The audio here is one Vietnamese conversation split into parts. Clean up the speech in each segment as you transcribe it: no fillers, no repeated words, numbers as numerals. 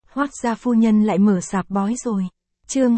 Hoác gia phu nhân lại mở sạp bói rồi. Chương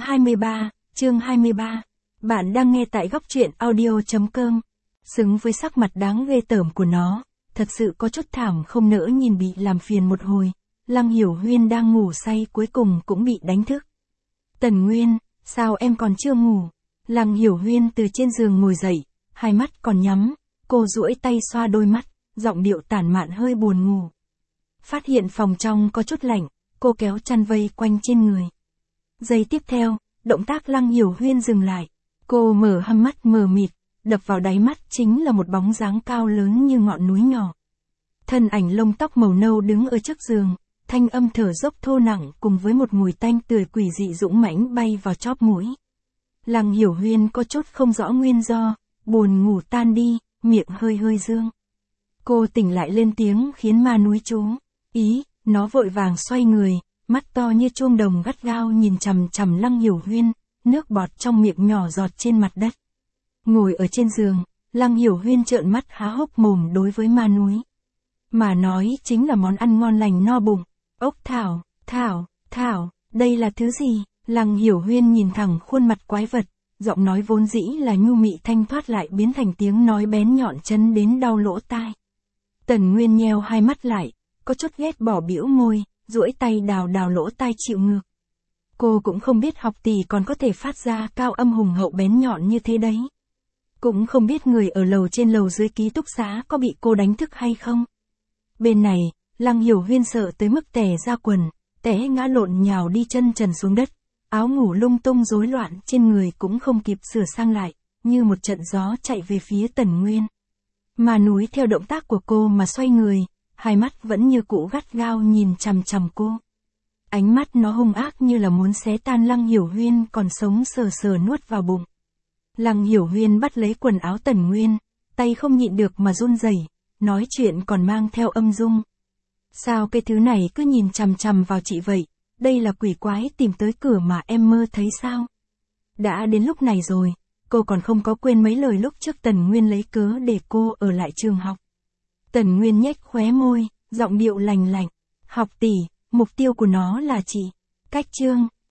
23. Bạn đang nghe tại góc truyện audio.com. Xứng với sắc mặt đáng ghê tởm của nó, thật sự có chút thảm không nỡ nhìn bị làm phiền một hồi. Lăng Hiểu Huyên đang ngủ say cuối cùng cũng bị đánh thức. Tần Nguyên, sao em còn chưa ngủ? Lăng Hiểu Huyên từ trên giường ngồi dậy, hai mắt còn nhắm, cô duỗi tay xoa đôi mắt, giọng điệu tản mạn hơi buồn ngủ. Phát hiện phòng trong có chút lạnh, cô kéo chăn vây quanh trên người. Giây tiếp theo, động tác Lăng Hiểu Huyên dừng lại. Cô mở hăm mắt mờ mịt, đập vào đáy mắt chính là một bóng dáng cao lớn như ngọn núi nhỏ. Thân ảnh lông tóc màu nâu đứng ở trước giường, thanh âm thở dốc thô nặng cùng với một mùi tanh tươi quỷ dị dũng mãnh bay vào chóp mũi. Lăng Hiểu Huyên có chút không rõ nguyên do, buồn ngủ tan đi, miệng hơi hơi dương. Cô tỉnh lại lên tiếng khiến ma núi chú ý, nó vội vàng xoay người, mắt to như chuông đồng gắt gao nhìn chằm chằm Lăng Hiểu Huyên, nước bọt trong miệng nhỏ giọt trên mặt đất. Ngồi ở trên giường, Lăng Hiểu Huyên trợn mắt há hốc mồm đối với ma núi. Mà nói chính là món ăn ngon lành no bụng. Ốc thảo, đây là thứ gì? Lăng Hiểu Huyên nhìn thẳng khuôn mặt quái vật, giọng nói vốn dĩ là nhu mị thanh thoát lại biến thành tiếng nói bén nhọn chấn đến đau lỗ tai. Tần Nguyên nheo hai mắt lại, có chút ghét bỏ bĩu môi, duỗi tay đào lỗ tai chịu ngược. Cô cũng không biết học tỷ còn có thể phát ra cao âm hùng hậu bén nhọn như thế đấy. Cũng không biết người ở lầu trên lầu dưới ký túc xá có bị cô đánh thức hay không. Bên này, Lăng Hiểu Huyên sợ tới mức tè ra quần, té ngã lộn nhào đi chân trần xuống đất, áo ngủ lung tung rối loạn trên người cũng không kịp sửa sang lại, như một trận gió chạy về phía Tần Nguyên. Mà núi theo động tác của cô mà xoay người, hai mắt vẫn như cũ gắt gao nhìn chằm chằm cô. Ánh mắt nó hung ác như là muốn xé tan Lăng Hiểu Huyên còn sống sờ nuốt vào bụng. Lăng Hiểu Huyên bắt lấy quần áo Tần Nguyên, tay không nhịn được mà run rẩy, nói chuyện còn mang theo âm dung. Sao cái thứ này cứ nhìn chằm chằm vào chị vậy, đây là quỷ quái tìm tới cửa mà em mơ thấy sao? Đã đến lúc này rồi, cô còn không có quên mấy lời lúc trước Tần Nguyên lấy cớ để cô ở lại trường học. Tần Nguyên nhếch khóe môi, giọng điệu lành lạnh, học tỷ, mục tiêu của nó là chị. Cách chương,